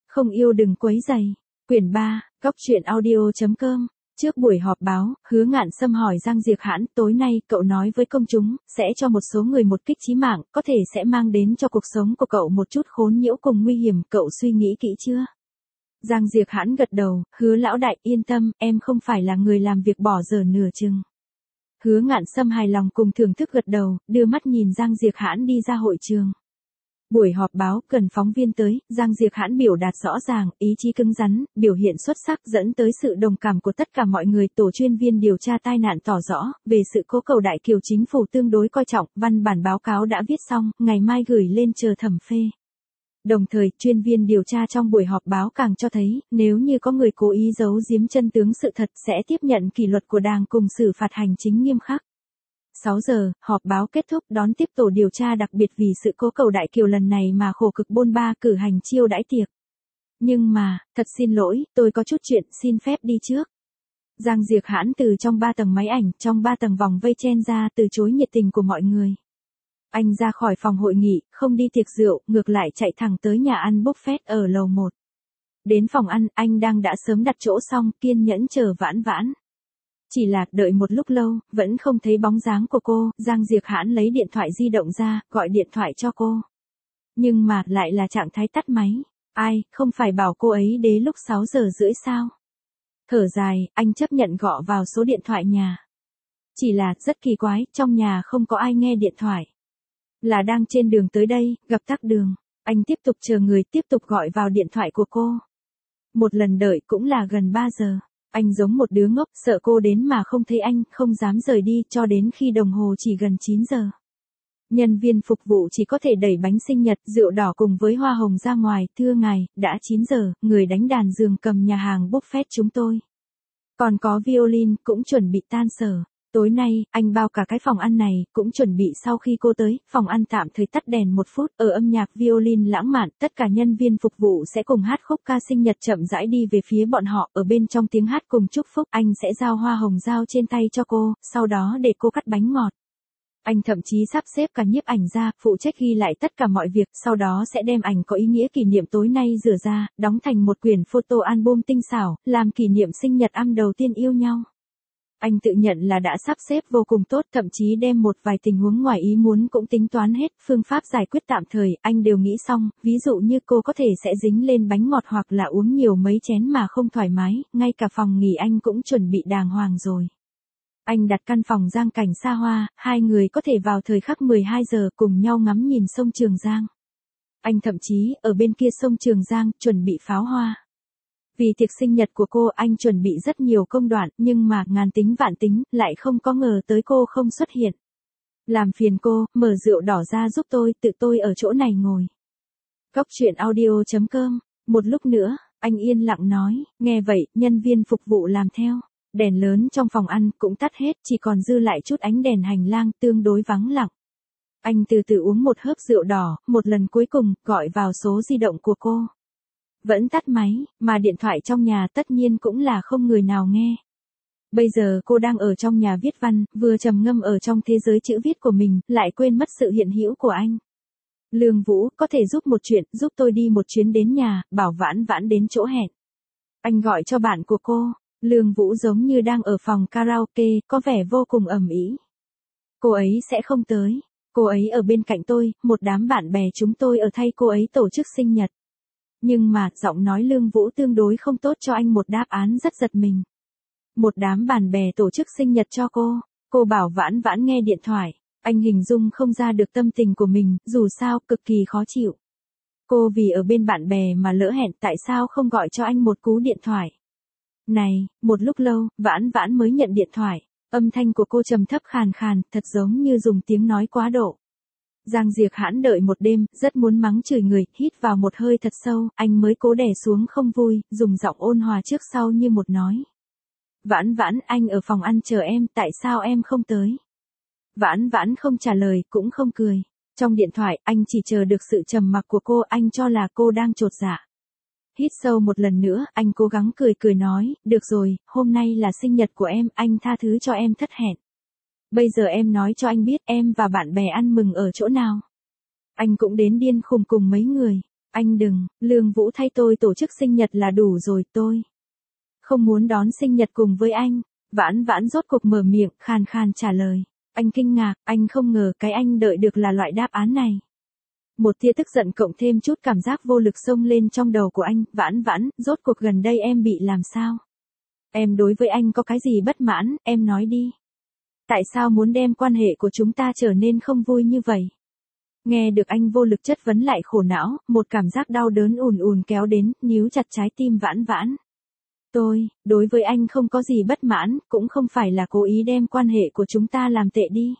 Không yêu đừng quấy rầy. Quyển 3, Cóc truyện audio.com. Trước buổi họp báo, Hứa Ngạn Sâm hỏi Giang Diệc Hãn, tối nay cậu nói với công chúng, sẽ cho một số người một kích chí mạng, có thể sẽ mang đến cho cuộc sống của cậu một chút khốn nhiễu cùng nguy hiểm, cậu suy nghĩ kỹ chưa? Giang Diệc Hãn gật đầu, Hứa lão đại yên tâm, em không phải là người làm việc bỏ dở nửa chừng. Hứa Ngạn Sâm hài lòng cùng thưởng thức gật đầu, đưa mắt nhìn Giang Diệc Hãn đi ra hội trường. Buổi họp báo, cần phóng viên tới, Giang Diệc Hãn biểu đạt rõ ràng, ý chí cứng rắn, biểu hiện xuất sắc dẫn tới sự đồng cảm của tất cả mọi người. Tổ chuyên viên điều tra tai nạn tỏ rõ, về sự cố cầu Đại Kiều chính phủ tương đối coi trọng, văn bản báo cáo đã viết xong, ngày mai gửi lên chờ thẩm phê. Đồng thời, chuyên viên điều tra trong buổi họp báo càng cho thấy, nếu như có người cố ý giấu giếm chân tướng sự thật sẽ tiếp nhận kỷ luật của Đảng cùng xử phạt hành chính nghiêm khắc. 6 giờ, họp báo kết thúc, đón tiếp tổ điều tra đặc biệt vì sự cố cầu Đại Kiều lần này mà khổ cực bôn ba cử hành chiêu đãi tiệc. Nhưng mà, thật xin lỗi, tôi có chút chuyện, xin phép đi trước. Giang Diệc Hãn từ trong 3 tầng máy ảnh, trong 3 tầng vòng vây chen ra từ chối nhiệt tình của mọi người. Anh ra khỏi phòng hội nghị, không đi tiệc rượu, ngược lại chạy thẳng tới nhà ăn buffet ở lầu 1. Đến phòng ăn, anh đã sớm đặt chỗ xong, kiên nhẫn chờ Vãn Vãn. Chỉ là, đợi một lúc lâu, vẫn không thấy bóng dáng của cô, Giang Diệc Hãn lấy điện thoại di động ra, gọi điện thoại cho cô. Nhưng mà, lại là trạng thái tắt máy. Ai, không phải bảo cô ấy đến lúc 6 giờ rưỡi sao? Thở dài, anh chấp nhận gõ vào số điện thoại nhà. Chỉ là, rất kỳ quái, trong nhà không có ai nghe điện thoại. Là đang trên đường tới đây, gặp tắc đường. Anh tiếp tục chờ người, tiếp tục gọi vào điện thoại của cô. Một lần đợi cũng là gần 3 giờ. Anh giống một đứa ngốc, sợ cô đến mà không thấy anh, không dám rời đi, cho đến khi đồng hồ chỉ gần 9 giờ. Nhân viên phục vụ chỉ có thể đẩy bánh sinh nhật, rượu đỏ cùng với hoa hồng ra ngoài, thưa ngài, đã 9 giờ, người đánh đàn giường cầm nhà hàng buffet chúng tôi. Còn có violin, cũng chuẩn bị tan sở. Tối nay, anh bao cả cái phòng ăn này, cũng chuẩn bị sau khi cô tới, phòng ăn tạm thời tắt đèn 1 phút, ở âm nhạc violin lãng mạn, tất cả nhân viên phục vụ sẽ cùng hát khúc ca sinh nhật chậm rãi đi về phía bọn họ, ở bên trong tiếng hát cùng chúc phúc, anh sẽ giao hoa hồng dao trên tay cho cô, sau đó để cô cắt bánh ngọt. Anh thậm chí sắp xếp cả nhiếp ảnh ra, phụ trách ghi lại tất cả mọi việc, sau đó sẽ đem ảnh có ý nghĩa kỷ niệm tối nay rửa ra, đóng thành một quyển photo album tinh xảo, làm kỷ niệm sinh nhật năm đầu tiên yêu nhau. Anh tự nhận là đã sắp xếp vô cùng tốt, thậm chí đem một vài tình huống ngoài ý muốn cũng tính toán hết, phương pháp giải quyết tạm thời, anh đều nghĩ xong, ví dụ như cô có thể sẽ dính lên bánh ngọt hoặc là uống nhiều mấy chén mà không thoải mái, ngay cả phòng nghỉ anh cũng chuẩn bị đàng hoàng rồi. Anh đặt căn phòng Giang cảnh xa hoa, 2 người có thể vào thời khắc 12 giờ cùng nhau ngắm nhìn sông Trường Giang. Anh thậm chí, ở bên kia sông Trường Giang, chuẩn bị pháo hoa. Vì tiệc sinh nhật của cô, anh chuẩn bị rất nhiều công đoạn, nhưng mà ngàn tính vạn tính, lại không có ngờ tới cô không xuất hiện. Làm phiền cô, mở rượu đỏ ra giúp tôi, tự tôi ở chỗ này ngồi. Cóc truyện audio.com. Một lúc nữa, anh yên lặng nói, nghe vậy, nhân viên phục vụ làm theo. Đèn lớn trong phòng ăn cũng tắt hết, chỉ còn dư lại chút ánh đèn hành lang tương đối vắng lặng. Anh từ từ uống một hớp rượu đỏ, một lần cuối cùng, gọi vào số di động của cô. Vẫn tắt máy, mà điện thoại trong nhà tất nhiên cũng là không người nào nghe. Bây giờ cô đang ở trong nhà viết văn, vừa trầm ngâm ở trong thế giới chữ viết của mình, lại quên mất sự hiện hữu của anh. Lương Vũ, có thể giúp một chuyện, giúp tôi đi một chuyến đến nhà, bảo Vãn Vãn đến chỗ hẹn. Anh gọi cho bạn của cô, Lương Vũ giống như đang ở phòng karaoke, có vẻ vô cùng ầm ĩ. Cô ấy sẽ không tới, cô ấy ở bên cạnh tôi, một đám bạn bè chúng tôi ở thay cô ấy tổ chức sinh nhật. Nhưng mà, giọng nói Lương Vũ tương đối không tốt cho anh một đáp án rất giật mình. Một đám bạn bè tổ chức sinh nhật cho cô bảo Vãn Vãn nghe điện thoại, anh hình dung không ra được tâm tình của mình, dù sao, cực kỳ khó chịu. Cô vì ở bên bạn bè mà lỡ hẹn, tại sao không gọi cho anh một cú điện thoại? Này, một lúc lâu, Vãn Vãn mới nhận điện thoại, âm thanh của cô trầm thấp khàn khàn, thật giống như dùng tiếng nói quá độ. Giang Diệc Hãn đợi một đêm, rất muốn mắng chửi người, hít vào một hơi thật sâu, anh mới cố đè xuống không vui, dùng giọng ôn hòa trước sau như một nói. Vãn Vãn, anh ở phòng ăn chờ em, tại sao em không tới? Vãn Vãn không trả lời, cũng không cười. Trong điện thoại, anh chỉ chờ được sự trầm mặc của cô, anh cho là cô đang chột dạ. Hít sâu một lần nữa, anh cố gắng cười nói, được rồi, hôm nay là sinh nhật của em, anh tha thứ cho em thất hẹn. Bây giờ em nói cho anh biết em và bạn bè ăn mừng ở chỗ nào. Anh cũng đến điên khùng cùng mấy người. Anh đừng, Lương Vũ thay tôi tổ chức sinh nhật là đủ rồi, tôi không muốn đón sinh nhật cùng với anh. Vãn Vãn rốt cuộc mở miệng, khàn khàn trả lời. Anh kinh ngạc, anh không ngờ cái anh đợi được là loại đáp án này. Một tia tức giận cộng thêm chút cảm giác vô lực xông lên trong đầu của anh. Vãn Vãn, rốt cuộc gần đây em bị làm sao? Em đối với anh có cái gì bất mãn, em nói đi. Tại sao muốn đem quan hệ của chúng ta trở nên không vui như vậy? Nghe được anh vô lực chất vấn lại khổ não, một cảm giác đau đớn ùn ùn kéo đến, níu chặt trái tim Vãn Vãn. Tôi, đối với anh không có gì bất mãn, cũng không phải là cố ý đem quan hệ của chúng ta làm tệ đi.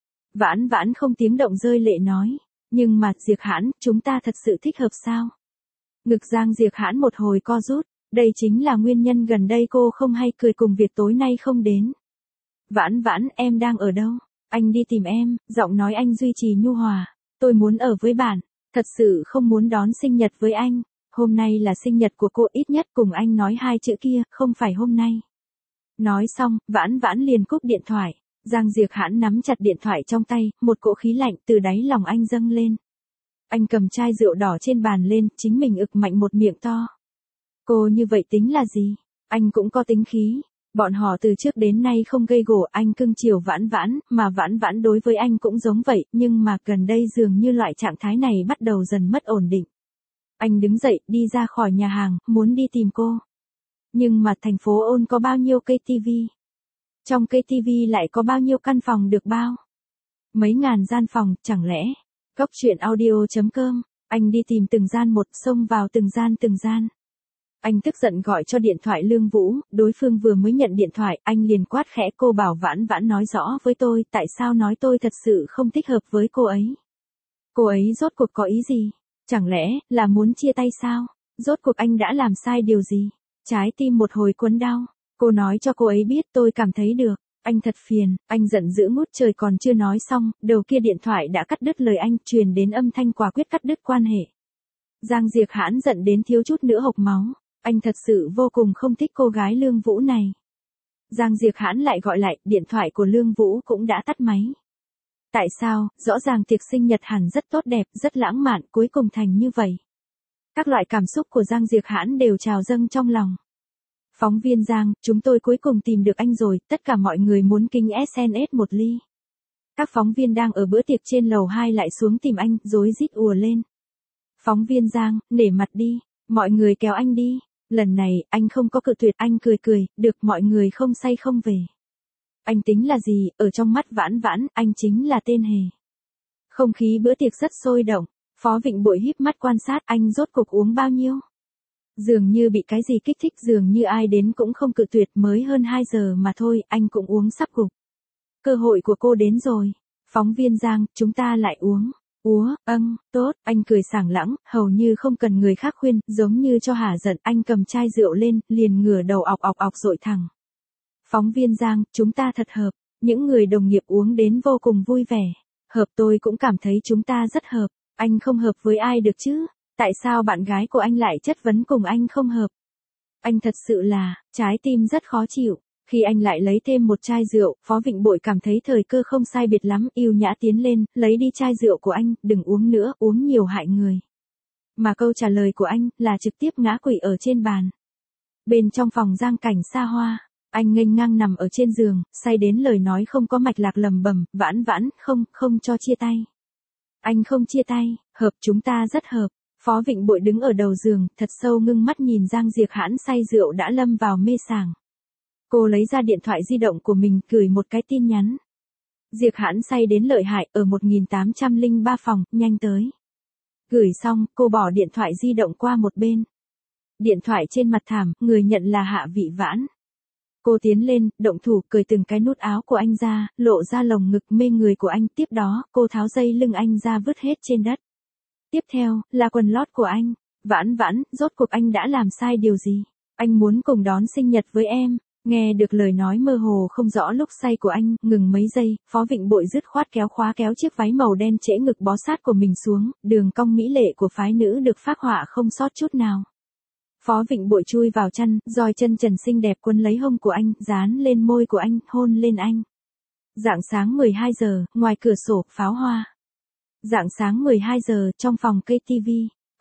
Vãn Vãn không tiếng động rơi lệ nói. Nhưng mà, Diệp Hãn, chúng ta thật sự thích hợp sao? Ngực Giang Diệp Hãn một hồi co rút, đây chính là nguyên nhân gần đây cô không hay cười cùng việc tối nay không đến. Vãn Vãn, em đang ở đâu? Anh đi tìm em, giọng nói anh duy trì nhu hòa. Tôi muốn ở với bạn, thật sự không muốn đón sinh nhật với anh. Hôm nay là sinh nhật của cô, ít nhất cùng anh nói 2 chữ kia, không phải hôm nay. Nói xong, Vãn Vãn liền cúp điện thoại. Giang Diệp Hãn nắm chặt điện thoại trong tay, một cỗ khí lạnh từ đáy lòng anh dâng lên. Anh cầm chai rượu đỏ trên bàn lên, chính mình ực mạnh một miệng to. Cô như vậy tính là gì? Anh cũng có tính khí. Bọn họ từ trước đến nay không gây gổ, anh cưng chiều Vãn Vãn, mà Vãn Vãn đối với anh cũng giống vậy, nhưng mà gần đây dường như loại trạng thái này bắt đầu dần mất ổn định. Anh đứng dậy, đi ra khỏi nhà hàng, muốn đi tìm cô. Nhưng mà thành phố Ôn có bao nhiêu cây tivi? Trong cây tivi lại có bao nhiêu căn phòng được bao? Mấy ngàn gian phòng, chẳng lẽ? Góc truyện audio.com, anh đi tìm từng gian một, xông vào từng gian. Anh tức giận gọi cho điện thoại Lương Vũ, đối phương vừa mới nhận điện thoại, anh liền quát khẽ, cô bảo Vãn Vãn nói rõ với tôi, tại sao nói tôi thật sự không thích hợp với cô ấy. Cô ấy rốt cuộc có ý gì? Chẳng lẽ, là muốn chia tay sao? Rốt cuộc anh đã làm sai điều gì? Trái tim một hồi quấn đau. Cô nói cho cô ấy biết tôi cảm thấy được. Anh thật phiền, anh giận dữ ngút trời còn chưa nói xong, đầu kia điện thoại đã cắt đứt lời anh, truyền đến âm thanh quả quyết cắt đứt quan hệ. Giang Diệp Hãn giận đến thiếu chút nữa hộc máu. Anh thật sự vô cùng không thích cô gái Lương Vũ này. Giang Diệp Hãn lại gọi lại, điện thoại của Lương Vũ cũng đã tắt máy. Tại sao, rõ ràng tiệc sinh nhật hẳn rất tốt đẹp, rất lãng mạn, cuối cùng thành như vậy. Các loại cảm xúc của Giang Diệp Hãn đều trào dâng trong lòng. Phóng viên Giang, chúng tôi cuối cùng tìm được anh rồi, tất cả mọi người muốn kính SNS một ly. Các phóng viên đang ở bữa tiệc trên lầu 2 lại xuống tìm anh, rối rít ùa lên. Phóng viên Giang, nể mặt đi, mọi người kéo anh đi. Lần này, anh không có cự tuyệt, anh cười, được, mọi người không say không về. Anh tính là gì, ở trong mắt Vãn Vãn, anh chính là tên hề. Không khí bữa tiệc rất sôi động, Phó Vịnh Bội híp mắt quan sát, anh rốt cuộc uống bao nhiêu? Dường như bị cái gì kích thích, dường như ai đến cũng không cự tuyệt, mới hơn 2 giờ mà thôi, anh cũng uống sắp gục. Cơ hội của cô đến rồi. Phóng viên Giang, chúng ta lại uống. Tốt, anh cười sảng lẳng, hầu như không cần người khác khuyên, giống như cho hả giận, anh cầm chai rượu lên, liền ngửa đầu ọc dội thẳng. Phóng viên Giang, chúng ta thật hợp, những người đồng nghiệp uống đến vô cùng vui vẻ. Hợp, tôi cũng cảm thấy chúng ta rất hợp, anh không hợp với ai được chứ, tại sao bạn gái của anh lại chất vấn cùng anh không hợp? Anh thật sự là, trái tim rất khó chịu. Khi anh lại lấy thêm một chai rượu, Phó Vịnh Bội cảm thấy thời cơ không sai biệt lắm, yêu nhã tiến lên, lấy đi chai rượu của anh, đừng uống nữa, uống nhiều hại người. Mà câu trả lời của anh, là trực tiếp ngã quỵ ở trên bàn. Bên trong phòng Giang cảnh xa hoa, anh nghênh ngang nằm ở trên giường, say đến lời nói không có mạch lạc lầm bầm, Vãn Vãn, không cho chia tay. Anh không chia tay, hợp, chúng ta rất hợp. Phó Vịnh Bội đứng ở đầu giường, thật sâu ngưng mắt nhìn Giang Diệp Hãn say rượu đã lâm vào mê sảng. Cô lấy ra điện thoại di động của mình, gửi một cái tin nhắn. Diệp Hãn say đến lợi hại, ở 1803 phòng, nhanh tới. Gửi xong, cô bỏ điện thoại di động qua một bên. Điện thoại trên mặt thảm, người nhận là Hạ Vị Vãn. Cô tiến lên, động thủ, cởi từng cái nút áo của anh ra, lộ ra lồng ngực mê người của anh, tiếp đó, cô tháo dây lưng anh ra vứt hết trên đất. Tiếp theo, là quần lót của anh. Vãn Vãn, rốt cuộc anh đã làm sai điều gì? Anh muốn cùng đón sinh nhật với em. Nghe được lời nói mơ hồ không rõ lúc say của anh, ngừng mấy giây, Phó Vịnh Bội dứt khoát kéo chiếc váy màu đen trễ ngực bó sát của mình xuống, đường cong mỹ lệ của phái nữ được phác họa không sót chút nào. Phó Vịnh Bội chui vào chăn, roi chân trần xinh đẹp quấn lấy hông của anh, dán lên môi của anh, hôn lên anh. Rạng sáng 12 giờ, ngoài cửa sổ, pháo hoa. Rạng sáng 12 giờ, trong phòng cây tivi,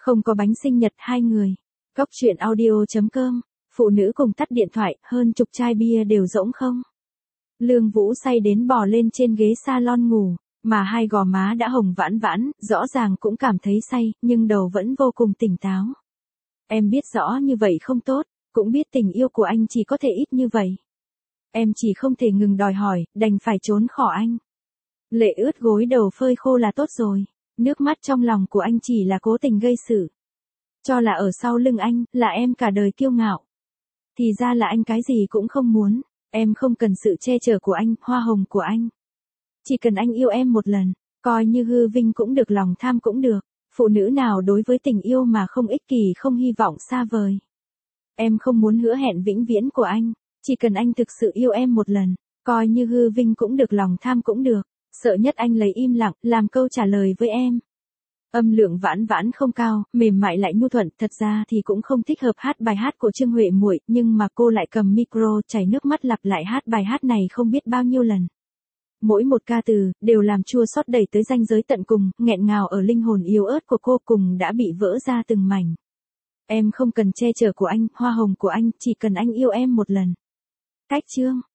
Không có bánh sinh nhật hai người. Góc chuyện audio.com. Phụ nữ cùng tắt điện thoại, hơn chục chai bia đều rỗng không. Lương Vũ say đến bò lên trên ghế salon ngủ, mà hai gò má đã hồng vãn vãn, rõ ràng cũng cảm thấy say, nhưng đầu vẫn vô cùng tỉnh táo. Em biết rõ như vậy không tốt, cũng biết tình yêu của anh chỉ có thể ít như vậy. Em chỉ không thể ngừng đòi hỏi, đành phải trốn khỏi anh. Lệ ướt gối đầu phơi khô là tốt rồi, nước mắt trong lòng của anh chỉ là cố tình gây sự. Cho là ở sau lưng anh, là em cả đời kiêu ngạo. Thì ra là anh cái gì cũng không muốn, em không cần sự che chở của anh, hoa hồng của anh. Chỉ cần anh yêu em một lần, coi như hư vinh cũng được, lòng tham cũng được. Phụ nữ nào đối với tình yêu mà không ích kỷ, không hy vọng xa vời. Em không muốn hứa hẹn vĩnh viễn của anh, chỉ cần anh thực sự yêu em một lần, coi như hư vinh cũng được, lòng tham cũng được. Sợ nhất anh lấy im lặng, làm câu trả lời với em. Âm lượng vãn vãn không cao, mềm mại lại nhu thuận, thật ra thì cũng không thích hợp hát bài hát của Trương Huệ Muội, nhưng mà cô lại cầm micro chảy nước mắt lặp lại hát bài hát này không biết bao nhiêu lần. Mỗi một ca từ, đều làm chua xót đẩy tới ranh giới tận cùng, nghẹn ngào ở linh hồn yếu ớt của cô cùng đã bị vỡ ra từng mảnh. Em không cần che chở của anh, hoa hồng của anh, chỉ cần anh yêu em một lần. Cách chương.